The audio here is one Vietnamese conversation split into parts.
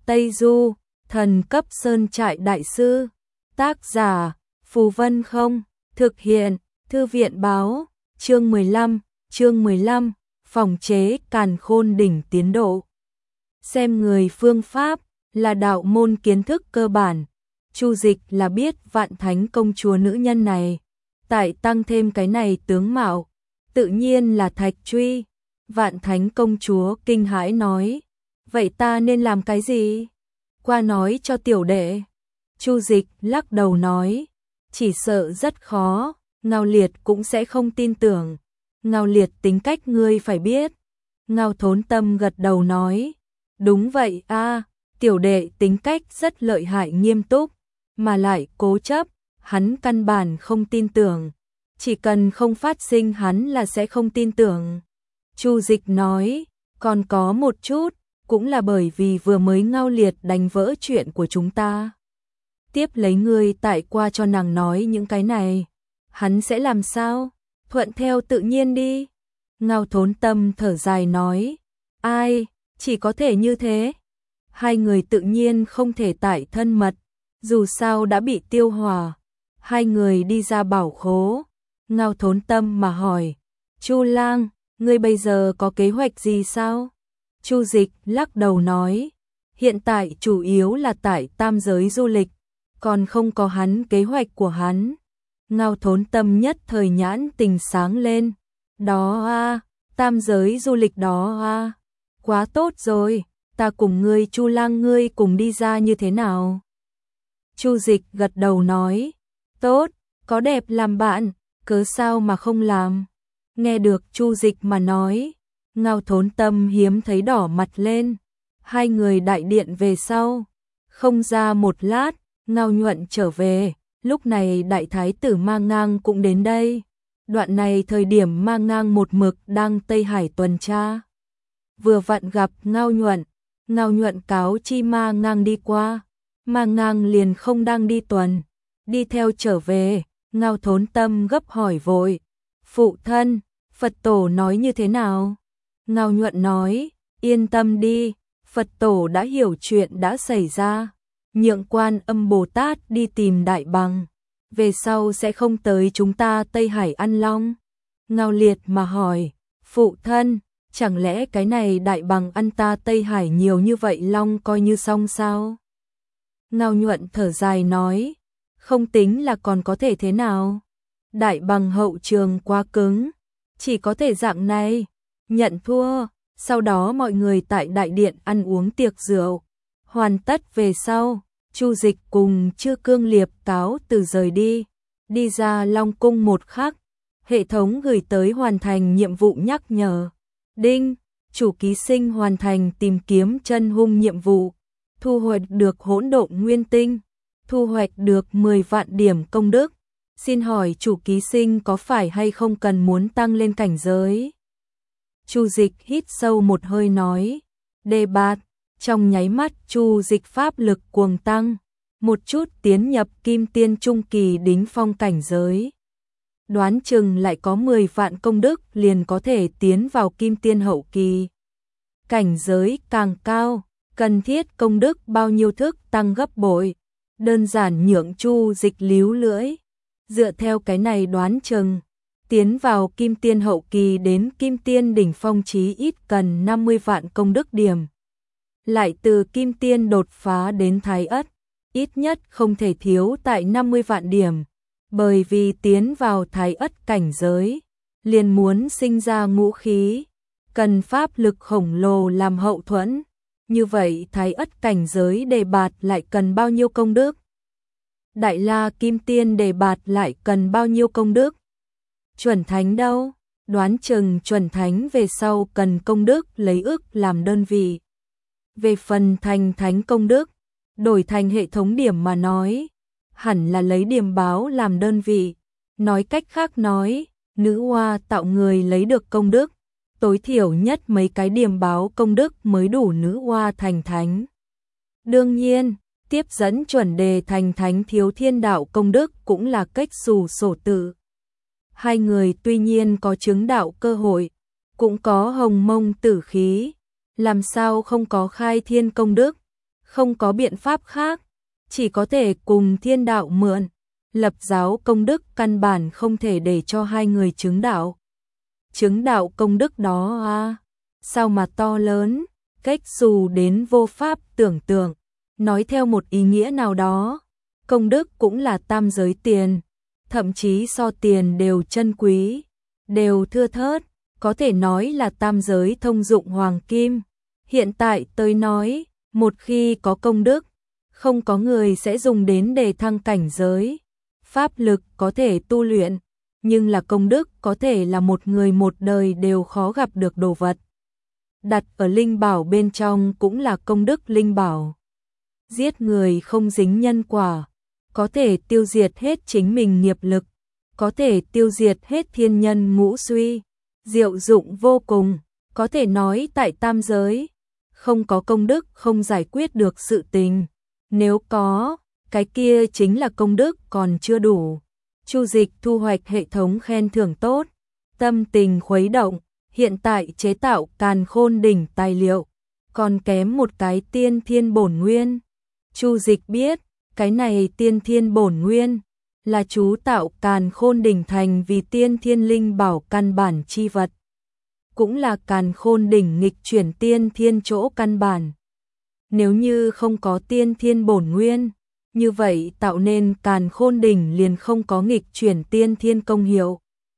Tây Du, thần cấp sơn trại đại sư. Tác giả, Phù Vân Không. Thực hiện, Thư viện Báo. Chương 15, phòng chế càn khôn đỉnh tiến độ. Xem người phương pháp, là đạo môn kiến thức cơ bản. Chu Dịch là biết Vạn Thánh công chúa nữ nhân này. Tại tăng thêm cái này tướng mạo, tự nhiên là Thạch Truy. Vạn Thánh công chúa kinh hãi nói, vậy ta nên làm cái gì? Qua nói cho tiểu đệ. Chu Dịch lắc đầu nói, chỉ sợ rất khó, Ngao Liệt cũng sẽ không tin tưởng. Ngao Liệt tính cách ngươi phải biết. Ngao Thốn Tâm gật đầu nói, đúng vậy a, tiểu đệ tính cách rất lợi hại nghiêm túc, mà lại cố chấp, hắn căn bản không tin tưởng. Chỉ cần không phát sinh hắn là sẽ không tin tưởng. Chu Dịch nói, còn có một chút, cũng là bởi vì vừa mới Ngao Liệt đánh vỡ chuyện của chúng ta. Tiếp lấy ngươi tại qua cho nàng nói những cái này, hắn sẽ làm sao? Thuận theo tự nhiên đi. Ngao Thốn Tâm thở dài nói, ai, chỉ có thể như thế. Hai người tự nhiên không thể tại thân mật, dù sao đã bị tiêu hòa. Hai người đi ra bảo khố. Ngao Thốn Tâm mà hỏi, Chu Lang, ngươi bây giờ có kế hoạch gì sao? Chu Dịch lắc đầu nói, hiện tại chủ yếu là tại tam giới du lịch, còn không có hắn kế hoạch của hắn. Ngao Thốn Tâm nhất thời nhãn tình sáng lên, đó a, tam giới du lịch đó a, quá tốt rồi, ta cùng ngươi Chu Lang ngươi cùng đi ra như thế nào? Chu Dịch gật đầu nói, tốt, có đẹp làm bạn, cớ sao mà không làm? Nghe được Chu Dịch mà nói, Ngao Thốn Tâm hiếm thấy đỏ mặt lên. Hai người đại điện về sau, không ra một lát, Ngao Nhuận trở về. Lúc này đại thái tử Ma Ngang cũng đến đây. Đoạn này thời điểm Ma Ngang một mực đang Tây Hải tuần tra, vừa vặn gặp Ngao Nhuận. Ngao Nhuận cáo chi Ma Ngang đi qua, Ma Ngang liền không đang đi tuần, đi theo trở về. Ngao Thốn Tâm gấp hỏi vội, phụ thân, Phật tổ nói như thế nào? Ngao Nhuận nói, yên tâm đi, Phật tổ đã hiểu chuyện đã xảy ra, nhượng Quan Âm Bồ Tát đi tìm Đại Bằng, về sau sẽ không tới chúng ta Tây Hải ăn long. Ngao Liệt mà hỏi, phụ thân, chẳng lẽ cái này Đại Bằng ăn ta Tây Hải nhiều như vậy long coi như xong sao? Ngao Nhuận thở dài nói, không tính là còn có thể thế nào? Đại Bằng hậu trường quá cứng, chỉ có thể dạng này, nhận thua. Sau đó mọi người tại đại điện ăn uống tiệc rượu. Hoàn tất về sau, Chu Dịch cùng Chư Cương Liệp cáo từ rời đi. Đi ra Long Cung một khắc, hệ thống gửi tới hoàn thành nhiệm vụ nhắc nhở. Đinh, chủ ký sinh hoàn thành tìm kiếm chân hung nhiệm vụ. Thu hoạch được hỗn độn nguyên tinh. Thu hoạch được 10 vạn điểm công đức. Xin hỏi chủ ký sinh có phải hay không cần muốn tăng lên cảnh giới? Chu Dịch hít sâu một hơi nói, đề bạt. Trong nháy mắt Chu Dịch pháp lực cuồng tăng, một chút tiến nhập kim tiên trung kỳ đỉnh phong cảnh giới. Đoán chừng lại có 10 vạn công đức liền có thể tiến vào kim tiên hậu kỳ. Cảnh giới càng cao, cần thiết công đức bao nhiêu thức tăng gấp bội, đơn giản nhượng Chu Dịch líu lưỡi. Dựa theo cái này đoán chừng, tiến vào kim tiên hậu kỳ đến kim tiên đỉnh phong chí ít cần 50 vạn công đức điểm. Lại từ kim tiên đột phá đến thái ất, ít nhất không thể thiếu tại 50 vạn điểm. Bởi vì tiến vào thái ất cảnh giới, liền muốn sinh ra ngũ khí, cần pháp lực khổng lồ làm hậu thuẫn. Như vậy thái ất cảnh giới đề bạt lại cần bao nhiêu công đức? Đại la kim tiên đề bạt lại cần bao nhiêu công đức? Chuẩn thánh đâu? Đoán chừng chuẩn thánh về sau cần công đức lấy ức làm đơn vị. Về phần thành thánh công đức, đổi thành hệ thống điểm mà nói, hẳn là lấy điểm báo làm đơn vị. Nói cách khác nói, nữ hoa tạo người lấy được công đức, tối thiểu nhất mấy cái điểm báo công đức mới đủ nữ hoa thành thánh. Đương nhiên, tiếp dẫn chuẩn đề thành thánh thiếu thiên đạo công đức cũng là cách xù sổ tự. Hai người tuy nhiên có chứng đạo cơ hội, cũng có hồng mông tử khí, làm sao không có khai thiên công đức, không có biện pháp khác, chỉ có thể cùng thiên đạo mượn. Lập giáo công đức căn bản không thể để cho hai người chứng đạo. Chứng đạo công đức đó sao mà to lớn, cách dù đến vô pháp tưởng tượng. Nói theo một ý nghĩa nào đó, công đức cũng là tam giới tiền, thậm chí so tiền đều chân quý, đều thưa thớt, có thể nói là tam giới thông dụng hoàng kim. Hiện tại tôi nói, một khi có công đức, không có người sẽ dùng đến để thăng cảnh giới. Pháp lực có thể tu luyện, nhưng là công đức có thể là một người một đời đều khó gặp được đồ vật. Đặt ở linh bảo bên trong cũng là công đức linh bảo. Giết người không dính nhân quả, có thể tiêu diệt hết chính mình nghiệp lực, có thể tiêu diệt hết thiên nhân ngũ suy, diệu dụng vô cùng, có thể nói tại tam giới, không có công đức không giải quyết được sự tình, nếu có, cái kia chính là công đức còn chưa đủ. Chu Dịch thu hoạch hệ thống khen thưởng tốt, tâm tình khuấy động, hiện tại chế tạo Càn Khôn đỉnh tài liệu, còn kém một cái tiên thiên bổn nguyên. Chu Dịch biết, cái này tiên thiên bổn nguyên là chú tạo Càn Khôn đỉnh thành vì tiên thiên linh bảo căn bản chi vật, cũng là Càn Khôn đỉnh nghịch chuyển tiên thiên chỗ căn bản. Nếu như không có tiên thiên bổn nguyên, như vậy tạo nên Càn Khôn đỉnh liền không có nghịch chuyển tiên thiên công hiệu.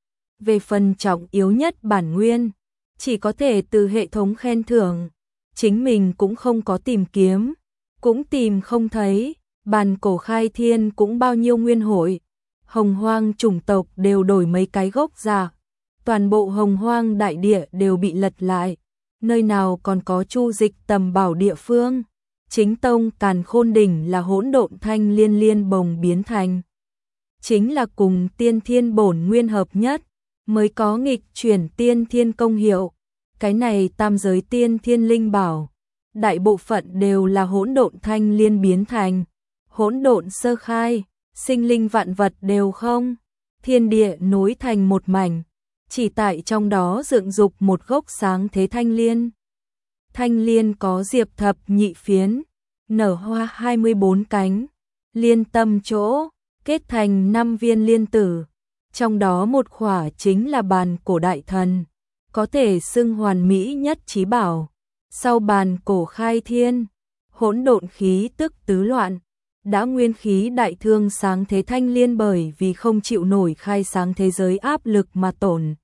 Về phần trọng yếu nhất bản nguyên, chỉ có thể từ hệ thống khen thưởng, chính mình cũng không có tìm kiếm, cũng tìm không thấy. Bàn cổ khai thiên cũng bao nhiêu nguyên hội, hồng hoang chủng tộc đều đổi mấy cái gốc ra, toàn bộ hồng hoang đại địa đều bị lật lại, nơi nào còn có Chu Dịch tầm bảo địa phương. Chính tông Càn Khôn đỉnh là hỗn độn thanh liên liên bồng biến thành, chính là cùng tiên thiên bổn nguyên hợp nhất, mới có nghịch chuyển tiên thiên công hiệu. Cái này tam giới tiên thiên linh bảo, đại bộ phận đều là hỗn độn thanh liên biến thành. Hỗn độn sơ khai, sinh linh vạn vật đều không, thiên địa nối thành một mảnh, chỉ tại trong đó dựng dục một gốc sáng thế thanh liên. Thanh liên có diệp thập nhị phiến, nở hoa 24 cánh, liên tâm chỗ, kết thành 5 viên liên tử, trong đó một khỏa chính là bàn cổ đại thần, có thể xưng hoàn mỹ nhất chí bảo. Sau bàn cổ khai thiên, hỗn độn khí tức tứ loạn, đã nguyên khí đại thương sáng thế thanh liên bởi vì không chịu nổi khai sáng thế giới áp lực mà tổn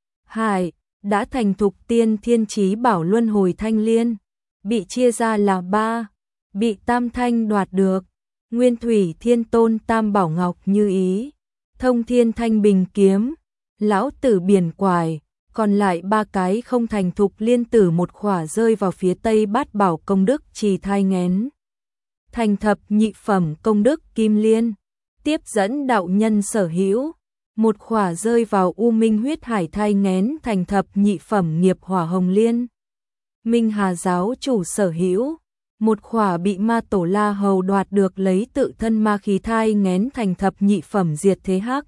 hại, đã thành thục tiên thiên chí bảo luân hồi thanh liên, bị chia ra là 3, bị tam thanh đoạt được, nguyên thủy thiên tôn tam bảo ngọc như ý, thông thiên thanh bình kiếm, lão tử biển quài, còn lại 3 cái không thành thục liên tử một khỏa rơi vào phía tây bát bảo công đức trì thai nghén. Thành thập nhị phẩm công đức kim liên, tiếp dẫn đạo nhân sở hữu, một khỏa rơi vào u minh huyết hải thai nghén thành thập nhị phẩm nghiệp hỏa hồng liên. Minh Hà giáo chủ sở hữu, một khỏa bị ma tổ La Hầu đoạt được lấy tự thân ma khí thai nghén thành thập nhị phẩm diệt thế hắc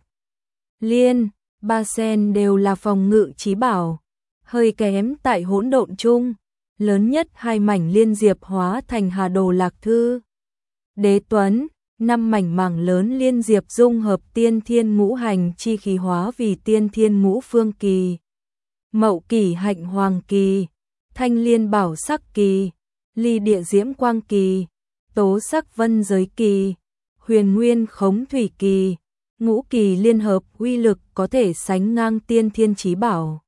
liên. 3 sen đều là phòng ngự chí bảo, hơi kém tại hỗn độn chung, lớn nhất 2 mảnh liên diệp hóa thành Hà Đồ Lạc Thư. Đế Tuấn, 5 mảnh mảng lớn liên diệp dung hợp tiên thiên ngũ hành chi khí hóa vì tiên thiên ngũ phương kỳ, mậu kỳ hạnh hoàng kỳ, thanh liên bảo sắc kỳ, ly địa diễm quang kỳ, tố sắc vân giới kỳ, huyền nguyên khống thủy kỳ. Ngũ kỳ liên hợp uy lực có thể sánh ngang tiên thiên chí bảo.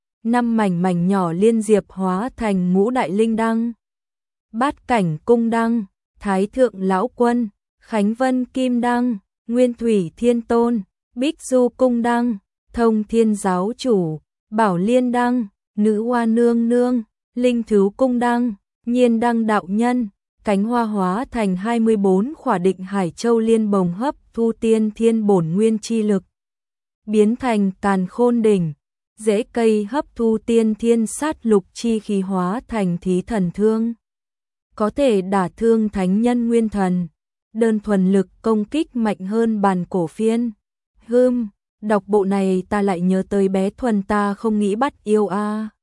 5 mảnh mảnh nhỏ liên diệp hóa thành ngũ đại linh đăng, bát cảnh cung đăng, thái thượng lão quân, khánh vân kim đăng, nguyên thủy thiên tôn, bích du cung đăng, thông thiên giáo chủ, bảo liên đăng, nữ hoa nương nương, linh thứu cung đăng, nhiên đăng đạo nhân. Cánh hoa hóa thành 24 khỏa định hải châu liên bồng hấp thu tiên thiên bổn nguyên chi lực, biến thành Càn Khôn đỉnh, rễ cây hấp thu tiên thiên sát lục chi khí hóa thành thí thần thương, có thể đả thương thánh nhân nguyên thần, đơn thuần lực công kích mạnh hơn bàn cổ phiên. Đọc bộ này ta lại nhớ tới bé Thuần ta không nghĩ bắt yêu a.